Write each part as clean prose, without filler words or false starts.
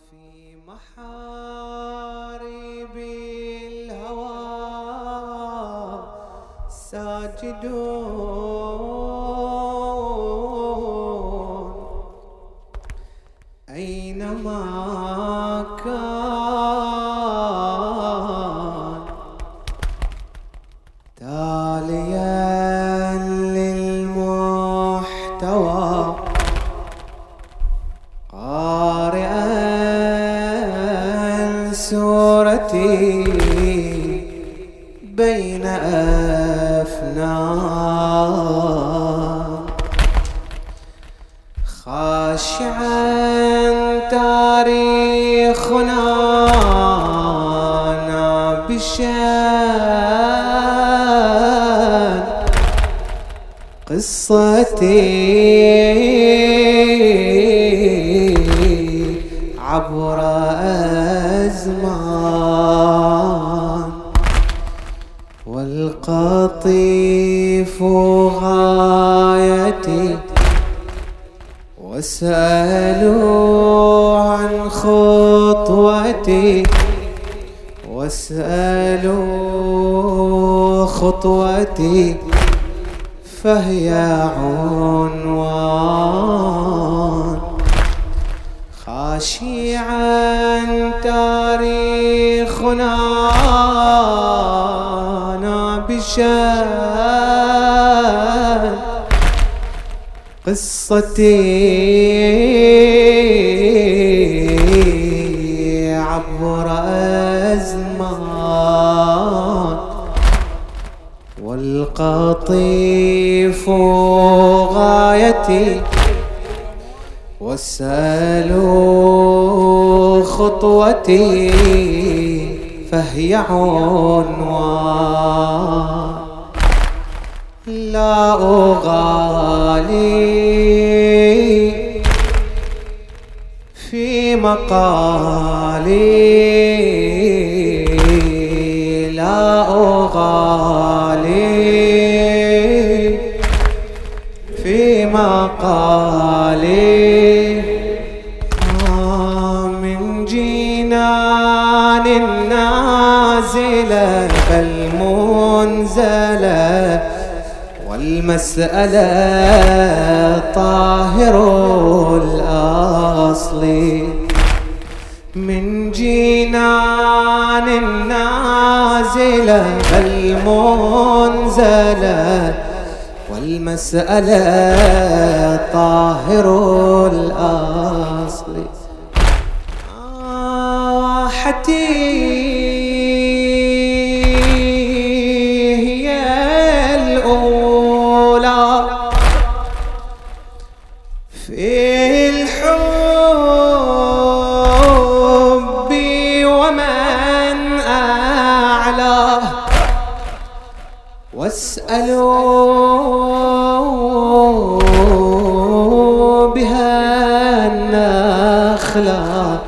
في محارب الهوى ساجدون أينما كان تاليا للمحتوى قارئا سورتي بين أفنان خاشعا تاريخنا نابشا قصتي عبر أزمان والقطيف غايتي واسألوا عن خطوتي واسألوا خطوتي فهي عنوان خاشعا تاريخنا نابشا قصتي عبر أزمان والقطيف غايتي واسألوا خطوتي فهي عنوان لا أغالي في مقالي لا أغالي في مقالي من جنان نازلة بل منزلة والمسألة طاهر الأصل من جنان نازلة بل منزلة والمسألة طاهر الأصل راحتي هي الأولى في الحب ومن أعلى واسألوا بها النخلة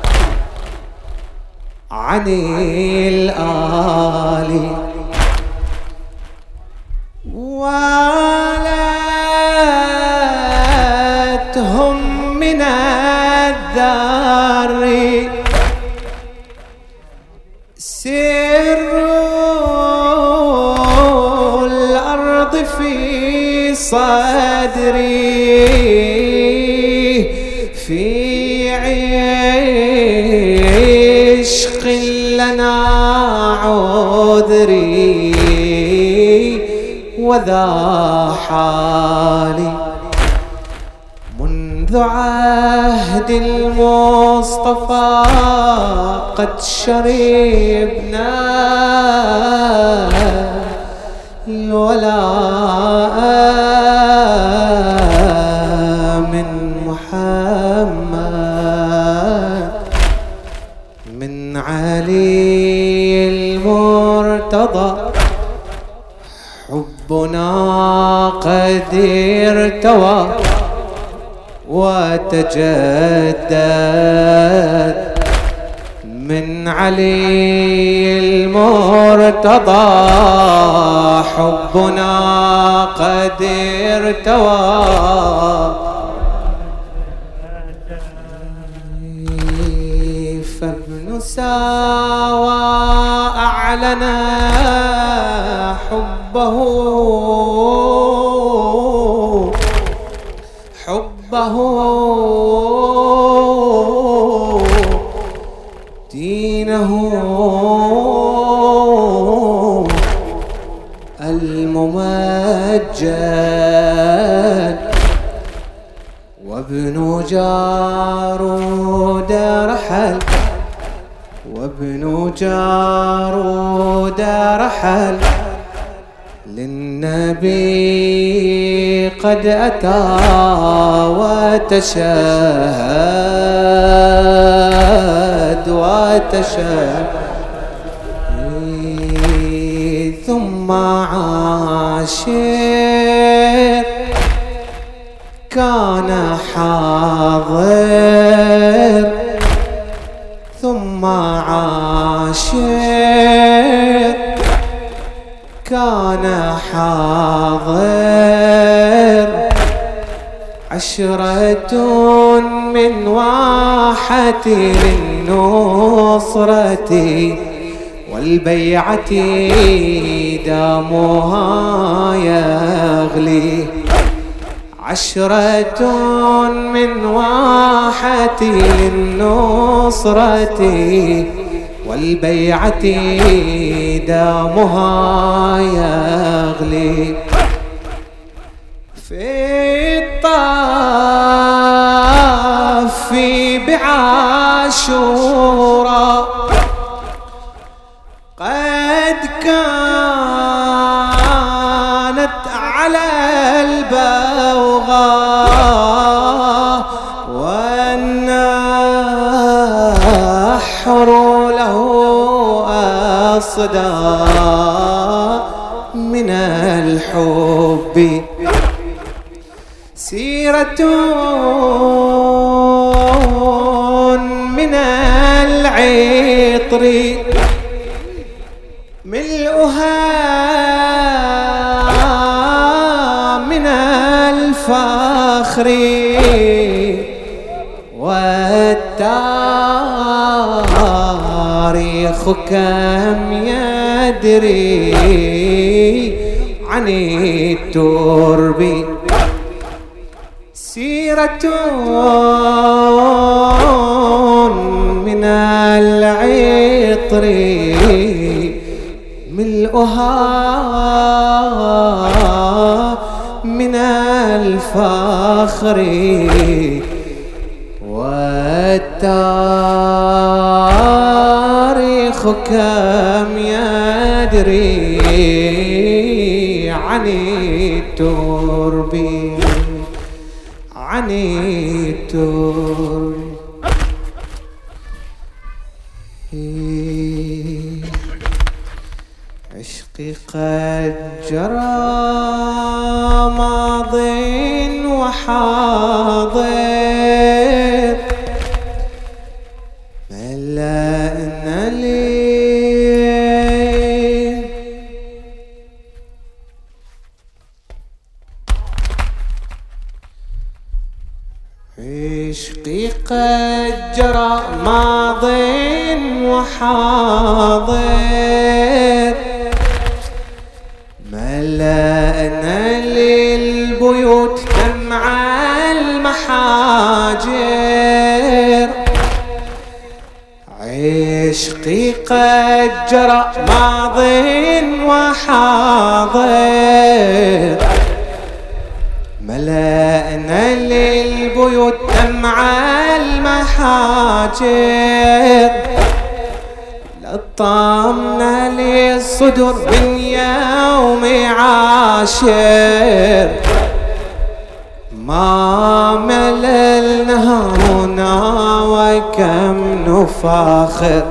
عن الآلي والتهم من الذر سر الأرض في صدري في عشق لنا عذري وذا حالي منذ عهد المصطفى قد شربنا الولاء من محمد من علي المرتضى حبنا قد ارتوى وتجدد من علي المرتضى حبنا قد ارتوى فابن ساوى أعلن حبه دينه الممجد، وابن جارود رحل، وابن جارود رحل للنبي قد أتى وتشهد ثم عاشر كان حاضر، ثم عاشر كان حاضر، عشرة من واحة للنصرة والبيعة دامها يغلي، عشرة من واحة للنصرة والبيعة دامها يغلي، في الطاف بعاشوراء قد كانت على البوغاء والنحر له أصدى من الحب، سيرة من العطر ملؤها من الفخر، والتاريخ كم يدري عن الترب، سيرة من العطر ملؤها من الفخر، والتاريخ كم يدري عن الترب، عن الترب. عشقي قد جرى ماض وحاضر، ملأنا لي عشقي قد جرى ماض وحاضر، ملأنا للبيوت دمع المحاجر، عشقي قد جرى ماض وحاضر، ملأنا للبيوت دمع المحاجر، لطمنا للصدر من يوم عاشر، ما مللنا هنا وكم نفاخر،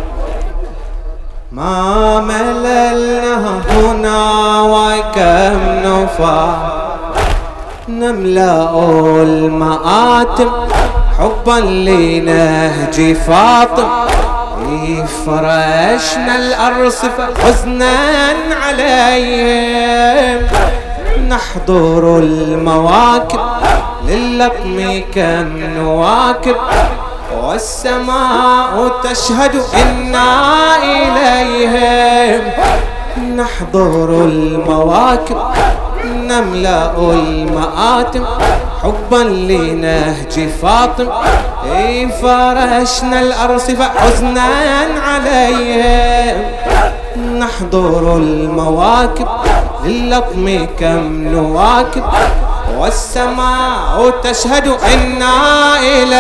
ما مللنا هنا وكم نفاخر، نملأ المآتم حبا لنهج فاطم، فرشنا الأرصفة حزنا عليهم، نحضر المواكب لللطم كم نواكب، والسماء تشهد إنا إليهم نحضر المواكب نملأ المآتم حبا لنهج فاطم فرشنا الأرصفة حزنا عليهم نحضر المواكب للطم كم نواكب والسماء تشهد إنا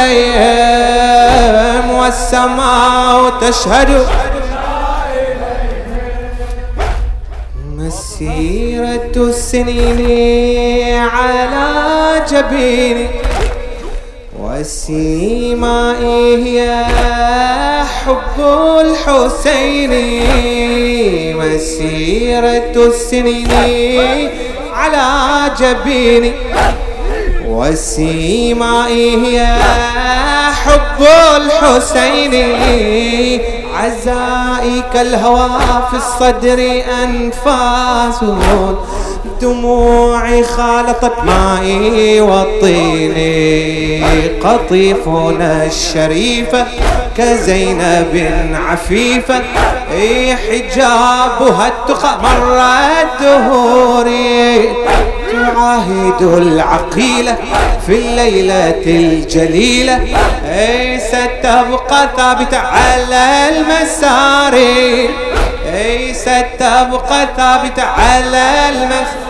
إليهم والسماء تشهد مسيرة السنين على جبيني وسيمائي هي حب الحسين مسيرة السنين على جبيني وسيمائي هي حب الحسين عزائي كالهوى في الصدر أنفاس دموعي خالطت مائي والطين قطيفنا الشريفة كزينب عفيفة حجابها التقى مر الدهور تعاهد العقيلة في الليلة الجليلة ستبقى ثابتة على المسار ستبقى ثابتة على المسار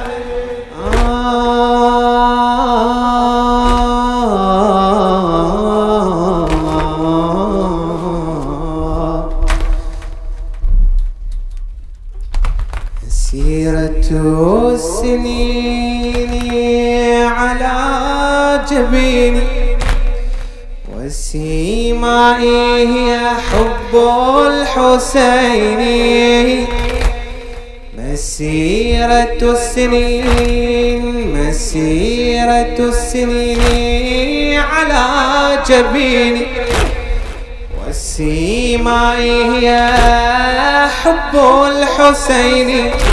سيرة السنين على جبيني وسيمائي هي حب الحسين مسيرة السنين على جبيني وسيمائي هي حب الحسين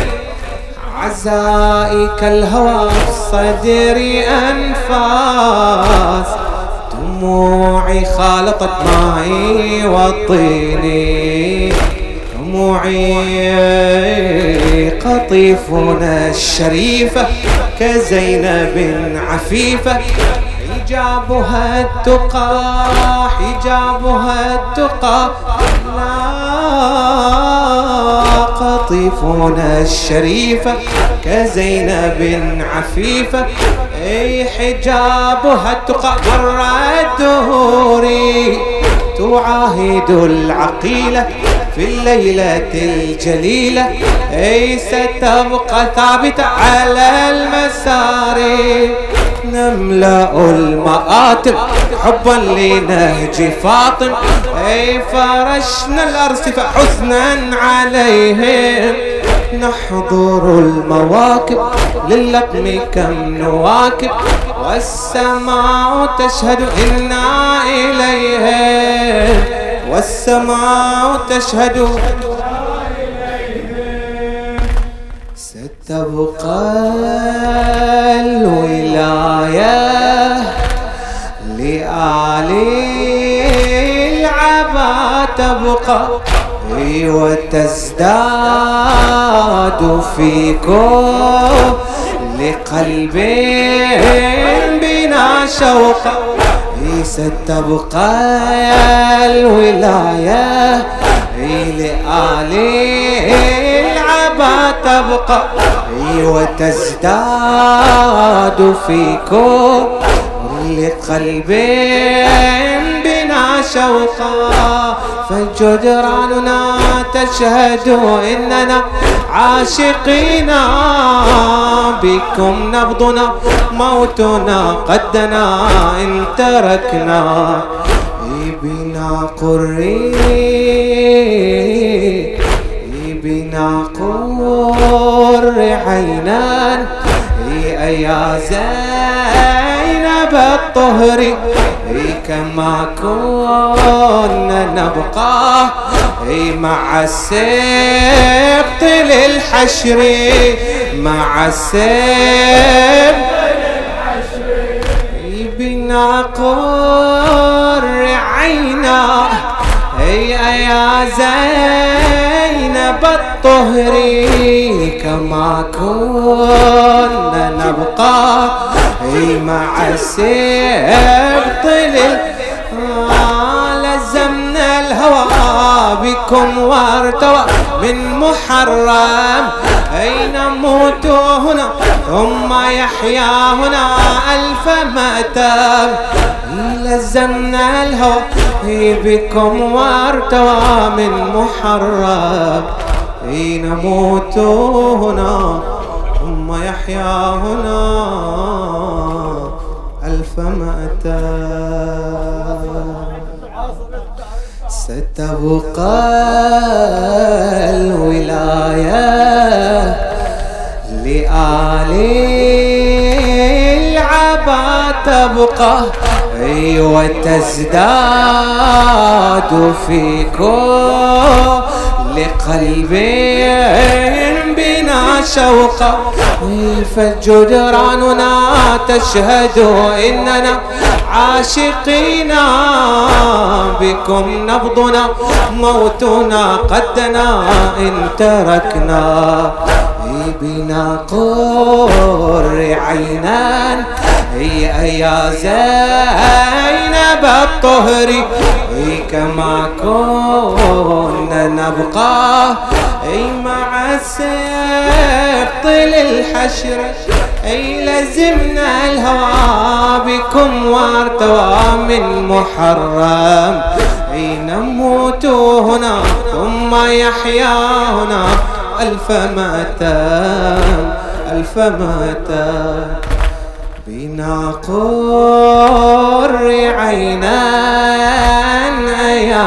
عزائي كالهوى في الصدر أنفاس دموعي خالطت مائي والطين دموعي قطيفنا الشريفة كزينب عفيفة حجابها التقى قطيفنا الشريفة كزينب عفيفة حجابها التقى مر الدهور تعاهد العقيلة في الليلة الجليلة ستبقى ثابتة على المسار نملأ المآتم حبا لنهج فاطم فرشنا الأرصفة حزنا عليهم نحضر المواكب للقم كم نواكب والسماء تشهد إنا إليهم والسماء تشهد ستبقى الولاية لآل العبا تبقى وتزداد فيكم لقلب بنا شوقا ستبقى الولاية لآل العبا تبقى وتزداد فيكم لقلب بنا شوقا فجدراننا تشهد إننا عاشقين بكم نبضنا موتنا قدنا إن تركنا بنا قر عينان يا زينب الطهر كما كنا نبقى مع السبط للحشر مع السبط بنا قر عينا يا زينب الطهري كما كنا نبقى مع السبط لزمنا الهوى بكم وارتوى من محرم نموت هنا ثم يحيا هنا ألف مأتم لزمنا الهوى بكم وارتوى من محرم نموت هنا ثم يحيا هنا ألف مأتم ستبقى الولاية لآل العبا تبقى وتزداد في كل قلب بنا شوقا فجدراننا تشهد إننا عاشقينا بكم نبضنا موتنا قدنا إن تركنا بنا قر عينان يا زينب الطهري كما كنا نبقى مع السبط للحشر لزمنا الهوى بكم وارتوى من محرم نموت هنا ثم يحيا هنا ألف مأتم ألف مأتم بنا قر عينان يا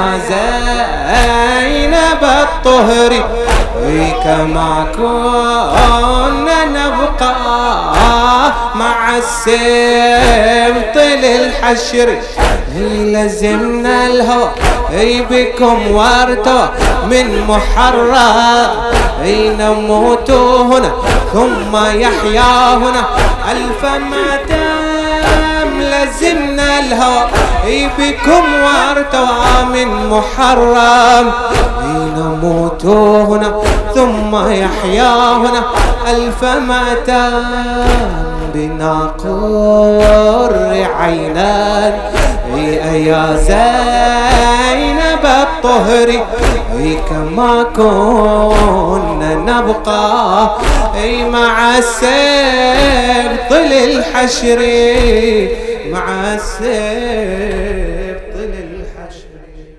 زينب الطهري كما كنا نبقى مع السبط للحشر لزمنا الهوى بكم وارتوى من محرم نموت هنا ثم يحيا هنا ألف مأتم لزمنا الهوى بكم وارتوى من محرم نموت هنا ثم يحيا هنا ألف مأتم بنا قر عينان يا زينب الطهري كما كنا نبقى مع السبط للحشر مع السبط للحشر.